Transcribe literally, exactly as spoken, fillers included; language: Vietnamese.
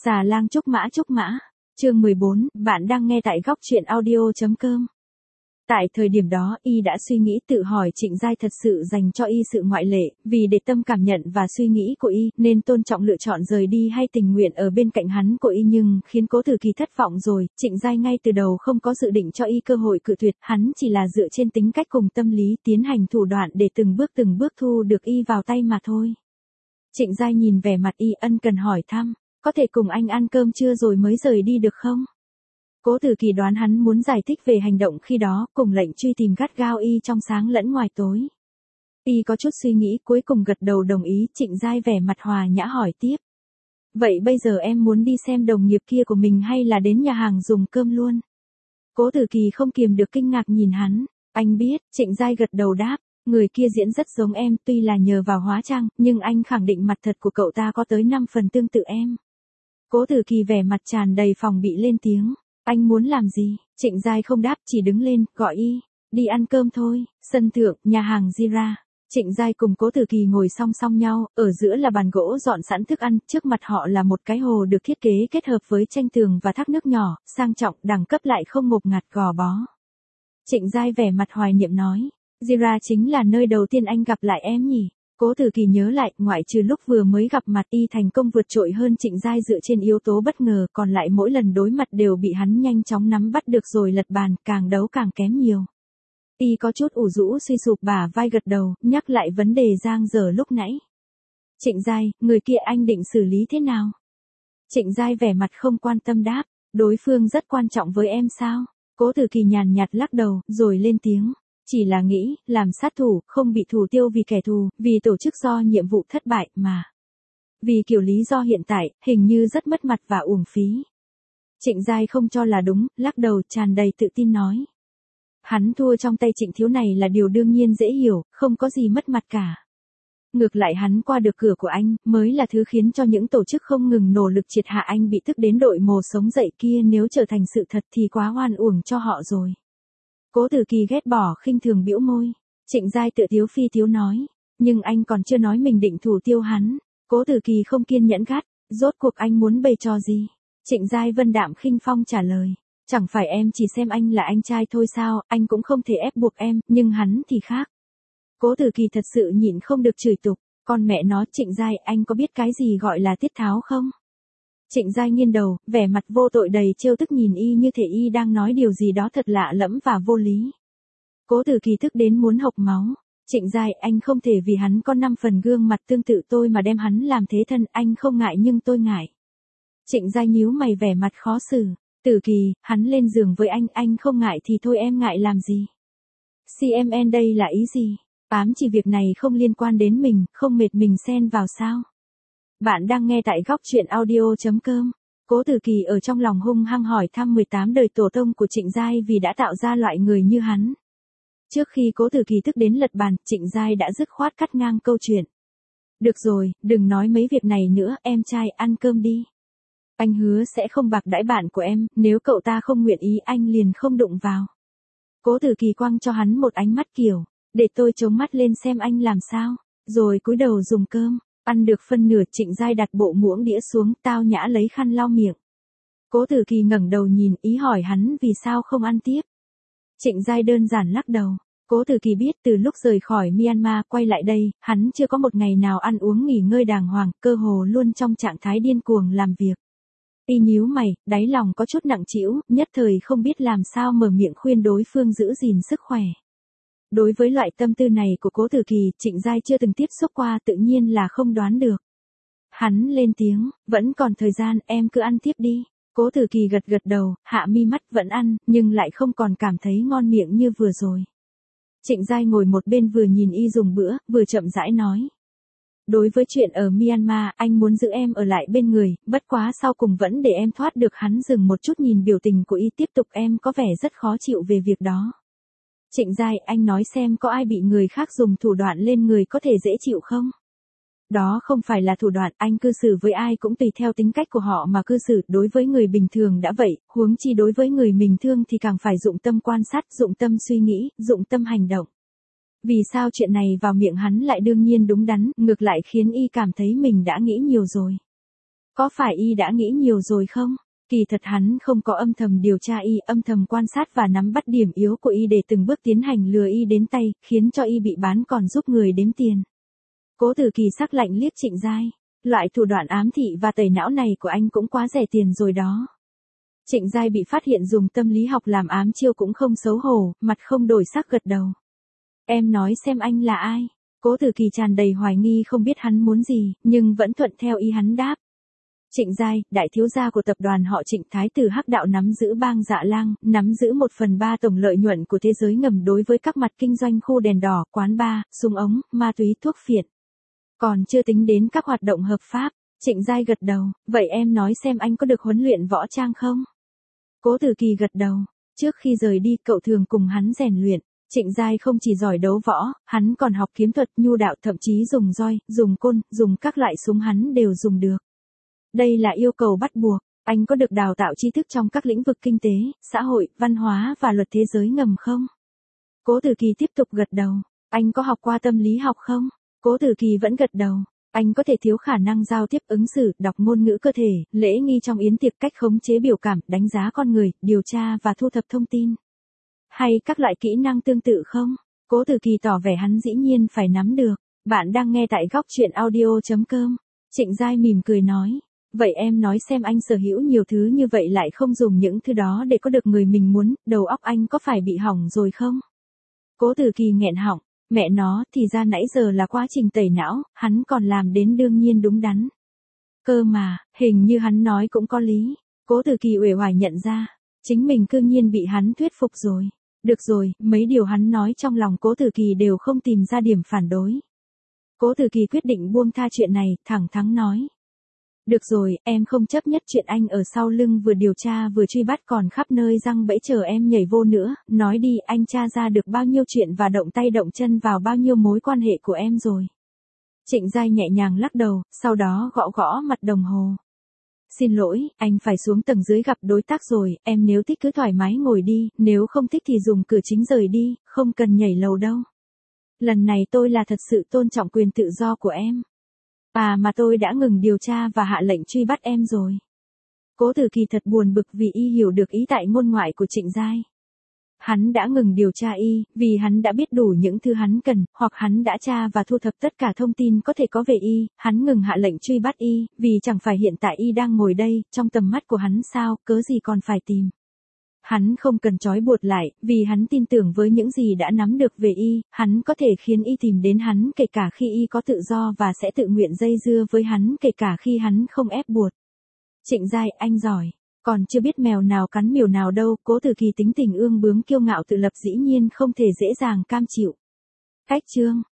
Xà lang trúc mã trúc mã. Chương mười bốn, bạn đang nghe tại góc truyện audio.com. Tại thời điểm đó, y đã suy nghĩ tự hỏi Trịnh Giai thật sự dành cho y sự ngoại lệ, vì để tâm cảm nhận và suy nghĩ của y, nên tôn trọng lựa chọn rời đi hay tình nguyện ở bên cạnh hắn của y, nhưng khiến Cố Tử Kỳ thất vọng rồi. Trịnh Giai ngay từ đầu không có dự định cho y cơ hội cự tuyệt, hắn chỉ là dựa trên tính cách cùng tâm lý tiến hành thủ đoạn để từng bước từng bước thu được y vào tay mà thôi. Trịnh Giai nhìn vẻ mặt y ân cần hỏi thăm, có thể cùng anh ăn cơm trưa rồi mới rời đi được không? Cố Tử Kỳ đoán hắn muốn giải thích về hành động khi đó, cùng lệnh truy tìm gắt gao y trong sáng lẫn ngoài tối. Y có chút suy nghĩ cuối cùng gật đầu đồng ý. Trịnh Giai vẻ mặt hòa nhã hỏi tiếp. Vậy bây giờ em muốn đi xem đồng nghiệp kia của mình hay là đến nhà hàng dùng cơm luôn? Cố Tử Kỳ không kiềm được kinh ngạc nhìn hắn. Anh biết, Trịnh Giai gật đầu đáp. Người kia diễn rất giống em, tuy là nhờ vào hóa trang, nhưng anh khẳng định mặt thật của cậu ta có tới năm phần tương tự em. Cố Tử Kỳ vẻ mặt tràn đầy phòng bị lên tiếng. Anh muốn làm gì? Trịnh Giai không đáp, chỉ đứng lên, gọi y. Đi ăn cơm thôi. Sân thượng, nhà hàng Jira. Trịnh Giai cùng Cố Tử Kỳ ngồi song song nhau, ở giữa là bàn gỗ dọn sẵn thức ăn, trước mặt họ là một cái hồ được thiết kế kết hợp với tranh tường và thác nước nhỏ, sang trọng, đẳng cấp lại không ngột ngạt gò bó. Trịnh Giai vẻ mặt hoài niệm nói. Jira chính là nơi đầu tiên anh gặp lại em nhỉ? Cố Tử Kỳ nhớ lại, ngoại trừ lúc vừa mới gặp mặt y thành công vượt trội hơn Trịnh Giai dựa trên yếu tố bất ngờ, còn lại mỗi lần đối mặt đều bị hắn nhanh chóng nắm bắt được rồi lật bàn, càng đấu càng kém nhiều. Y có chút ủ rũ suy sụp bả vai gật đầu, nhắc lại vấn đề giang dở lúc nãy. Trịnh Giai, người kia anh định xử lý thế nào? Trịnh Giai vẻ mặt không quan tâm đáp, đối phương rất quan trọng với em sao? Cố Tử Kỳ nhàn nhạt lắc đầu, rồi lên tiếng. Chỉ là nghĩ, làm sát thủ, không bị thủ tiêu vì kẻ thù, vì tổ chức do nhiệm vụ thất bại, mà. Vì kiểu lý do hiện tại, hình như rất mất mặt và uổng phí. Trịnh Giai không cho là đúng, lắc đầu tràn đầy tự tin nói. Hắn thua trong tay Trịnh Thiếu này là điều đương nhiên dễ hiểu, không có gì mất mặt cả. Ngược lại hắn qua được cửa của anh, mới là thứ khiến cho những tổ chức không ngừng nỗ lực triệt hạ anh bị tức đến đội mồ sống dậy kia, nếu trở thành sự thật thì quá oan uổng cho họ rồi. Cố Tử Kỳ ghét bỏ khinh thường bĩu môi. Trịnh Giai tự tiếu phi tiếu nói. Nhưng anh còn chưa nói mình định thủ tiêu hắn. Cố Tử Kỳ không kiên nhẫn gắt. Rốt cuộc anh muốn bày trò gì? Trịnh Giai vân đạm khinh phong trả lời. Chẳng phải em chỉ xem anh là anh trai thôi sao, anh cũng không thể ép buộc em, nhưng hắn thì khác. Cố Tử Kỳ thật sự nhịn không được chửi tục. Con mẹ nó, Trịnh Giai, anh có biết cái gì gọi là tiết tháo không? Trịnh Giai nghiêng đầu, vẻ mặt vô tội đầy trêu tức nhìn y như thể y đang nói điều gì đó thật lạ lẫm và vô lý. Cố Tử Kỳ tức đến muốn hộc máu. Trịnh Giai, anh không thể vì hắn có năm phần gương mặt tương tự tôi mà đem hắn làm thế thân, anh không ngại nhưng tôi ngại. Trịnh Giai nhíu mày vẻ mặt khó xử. Tử Kỳ, hắn lên giường với anh, anh không ngại thì thôi em ngại làm gì? xê em en đây là ý gì? Ám chỉ việc này không liên quan đến mình, không mệt mình xen vào sao? Bạn đang nghe tại góc truyện audio.com. Cố Tử Kỳ ở trong lòng hung hăng hỏi thăm mười tám đời tổ tông của Trịnh Giai vì đã tạo ra loại người như hắn. Trước khi Cố Tử Kỳ tức đến lật bàn, Trịnh Giai đã dứt khoát cắt ngang câu chuyện. Được rồi, đừng nói mấy việc này nữa, em trai, ăn cơm đi. Anh hứa sẽ không bạc đãi bạn của em, nếu cậu ta không nguyện ý anh liền không đụng vào. Cố Tử Kỳ quăng cho hắn một ánh mắt kiểu, để tôi chống mắt lên xem anh làm sao, rồi cúi đầu dùng cơm. Ăn được phân nửa, Trịnh Giai đặt bộ muỗng đĩa xuống, tao nhã lấy khăn lau miệng. Cố Tử Kỳ ngẩng đầu nhìn, ý hỏi hắn vì sao không ăn tiếp. Trịnh Giai đơn giản lắc đầu. Cố Tử Kỳ biết từ lúc rời khỏi Myanmar quay lại đây, hắn chưa có một ngày nào ăn uống nghỉ ngơi đàng hoàng, cơ hồ luôn trong trạng thái điên cuồng làm việc. Y nhíu mày, đáy lòng có chút nặng trĩu, nhất thời không biết làm sao mở miệng khuyên đối phương giữ gìn sức khỏe. Đối với loại tâm tư này của Cố Tử Kỳ, Trịnh Giai chưa từng tiếp xúc qua, tự nhiên là không đoán được. Hắn lên tiếng, vẫn còn thời gian, em cứ ăn tiếp đi. Cố Tử Kỳ gật gật đầu, hạ mi mắt, vẫn ăn, nhưng lại không còn cảm thấy ngon miệng như vừa rồi. Trịnh Giai ngồi một bên vừa nhìn y dùng bữa, vừa chậm rãi nói. Đối với chuyện ở Myanmar, anh muốn giữ em ở lại bên người, bất quá sau cùng vẫn để em thoát được. Hắn dừng một chút nhìn biểu tình của y tiếp tục, em có vẻ rất khó chịu về việc đó. Trịnh Giai, anh nói xem có ai bị người khác dùng thủ đoạn lên người có thể dễ chịu không? Đó không phải là thủ đoạn, anh cư xử với ai cũng tùy theo tính cách của họ mà cư xử, đối với người bình thường đã vậy, huống chi đối với người mình thương thì càng phải dụng tâm quan sát, dụng tâm suy nghĩ, dụng tâm hành động. Vì sao chuyện này vào miệng hắn lại đương nhiên đúng đắn, ngược lại khiến y cảm thấy mình đã nghĩ nhiều rồi. Có phải y đã nghĩ nhiều rồi không? Kỳ thật hắn không có âm thầm điều tra y, âm thầm quan sát và nắm bắt điểm yếu của y để từng bước tiến hành lừa y đến tay, khiến cho y bị bán còn giúp người đếm tiền. Cố Tử Kỳ sắc lạnh liếc Trịnh Giai. Loại thủ đoạn ám thị và tẩy não này của anh cũng quá rẻ tiền rồi đó. Trịnh Giai bị phát hiện dùng tâm lý học làm ám chiêu cũng không xấu hổ, mặt không đổi sắc gật đầu. Em nói xem anh là ai? Cố Tử Kỳ tràn đầy hoài nghi không biết hắn muốn gì, nhưng vẫn thuận theo ý hắn đáp. Trịnh Giai, đại thiếu gia của tập đoàn họ Trịnh, thái tử Hắc Đạo, nắm giữ bang Dạ Lang, nắm giữ một phần ba tổng lợi nhuận của thế giới ngầm đối với các mặt kinh doanh khu đèn đỏ, quán bar, súng ống, ma túy, thuốc phiện. Còn chưa tính đến các hoạt động hợp pháp. Trịnh Giai gật đầu, vậy em nói xem anh có được huấn luyện võ trang không? Cố Tử Kỳ gật đầu, trước khi rời đi cậu thường cùng hắn rèn luyện. Trịnh Giai không chỉ giỏi đấu võ, hắn còn học kiếm thuật, nhu đạo, thậm chí dùng roi, dùng côn, dùng các loại súng hắn đều dùng được. Đây là yêu cầu bắt buộc. Anh có được đào tạo tri thức trong các lĩnh vực kinh tế, xã hội, văn hóa và luật thế giới ngầm không? Cố Tử Kỳ tiếp tục gật đầu. Anh có học qua tâm lý học không? Cố Tử Kỳ vẫn gật đầu. Anh có thể thiếu khả năng giao tiếp ứng xử, đọc ngôn ngữ cơ thể, lễ nghi trong yến tiệc, cách khống chế biểu cảm, đánh giá con người, điều tra và thu thập thông tin. Hay các loại kỹ năng tương tự không? Cố Tử Kỳ tỏ vẻ hắn dĩ nhiên phải nắm được. Bạn đang nghe tại góc truyện audio chấm com. Trịnh Giai mỉm cười nói. Vậy em nói xem anh sở hữu nhiều thứ như vậy lại không dùng những thứ đó để có được người mình muốn, đầu óc anh có phải bị hỏng rồi không? Cố Tử Kỳ nghẹn họng. Mẹ nó, thì ra nãy giờ là quá trình tẩy não, hắn còn làm đến đương nhiên đúng đắn. Cơ mà, hình như hắn nói cũng có lý. Cố Tử Kỳ uể oải nhận ra, chính mình cư nhiên bị hắn thuyết phục rồi. Được rồi, mấy điều hắn nói trong lòng Cố Tử Kỳ đều không tìm ra điểm phản đối. Cố Tử Kỳ quyết định buông tha chuyện này, thẳng thắn nói. Được rồi, em không chấp nhất chuyện anh ở sau lưng vừa điều tra vừa truy bắt còn khắp nơi răng bẫy chờ em nhảy vô nữa, nói đi, anh tra ra được bao nhiêu chuyện và động tay động chân vào bao nhiêu mối quan hệ của em rồi. Trịnh Giai nhẹ nhàng lắc đầu, sau đó gõ gõ mặt đồng hồ. Xin lỗi, anh phải xuống tầng dưới gặp đối tác rồi, em nếu thích cứ thoải mái ngồi đi, nếu không thích thì dùng cửa chính rời đi, không cần nhảy lầu đâu. Lần này tôi là thật sự tôn trọng quyền tự do của em. À mà tôi đã ngừng điều tra và hạ lệnh truy bắt em rồi. Cố Tử Kỳ thật buồn bực vì y hiểu được ý tại ngôn ngoại của Trịnh Giai. Hắn đã ngừng điều tra y, vì hắn đã biết đủ những thứ hắn cần, hoặc hắn đã tra và thu thập tất cả thông tin có thể có về y, hắn ngừng hạ lệnh truy bắt y, vì chẳng phải hiện tại y đang ngồi đây, trong tầm mắt của hắn sao, cớ gì còn phải tìm. Hắn không cần trói buộc lại, vì hắn tin tưởng với những gì đã nắm được về y, hắn có thể khiến y tìm đến hắn kể cả khi y có tự do và sẽ tự nguyện dây dưa với hắn kể cả khi hắn không ép buộc. Trịnh Giai, anh giỏi. Còn chưa biết mèo nào cắn miều nào đâu, Cố Tử Kỳ tính tình ương bướng kiêu ngạo tự lập dĩ nhiên không thể dễ dàng cam chịu. Cách chương